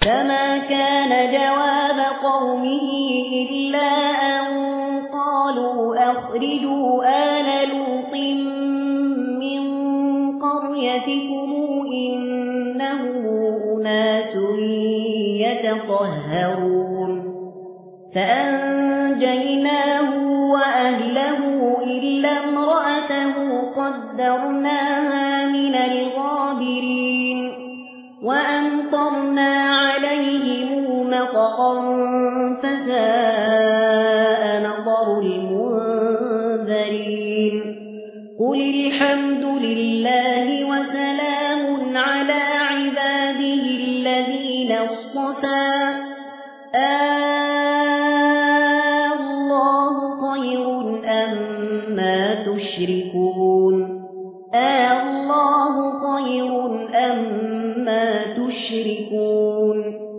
فما كان جواب قومه إلا أن قالوا أخرجوا آل لوط من قريتكم إنهم أناس يتطهرون فأنجيناه وأهله إلا امرأته قدرناها من الغابرين وأمطرنا عليهم مطرا فساء مطر المنذرين قل الحمد لله وسلام على عباده الذين اصطفى الله خير أما تشركون الله خير أما تشركون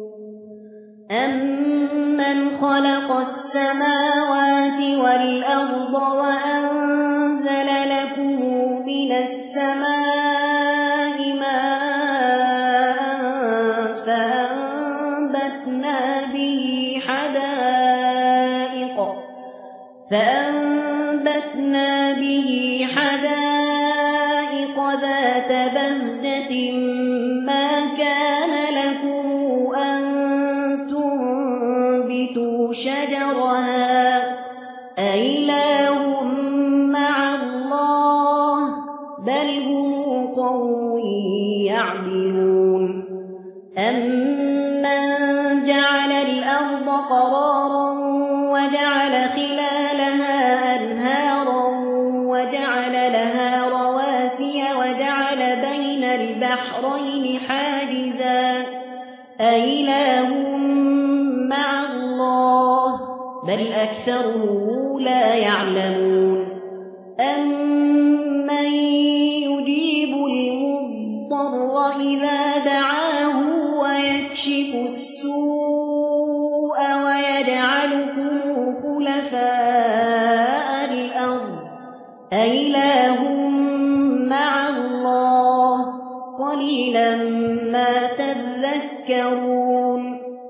أمن خلق السماوات والأرض وأنزل لكم من السماء ماء فأنبتنا به حدائق ذات بهجة ما كان لكم أن تنبتوا شجرها أإله مع الله بل هم قوم يعدلون أمن جعل الأرض قرارا وجعل خلالها أنهارا وجعل لها رواسي وجعل بين البحرين حاجزا أإله مع الله بل أكثرهم لا يعلمون أمن يجيب المضطر إذا دعاه ويكشف السوء ويجعلكم خلفاء الأرض أإله مع الله قليلا ما تذكرون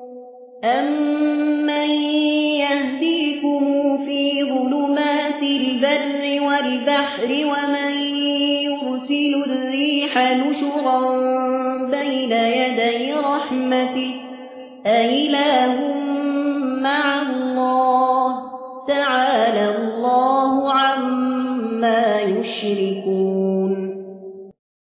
أمن يهديكم في ظلمات البر والبحر ومن يرسل الريح نشرا بين يدي رحمته أإله مع الله تعالى الله عما يشركون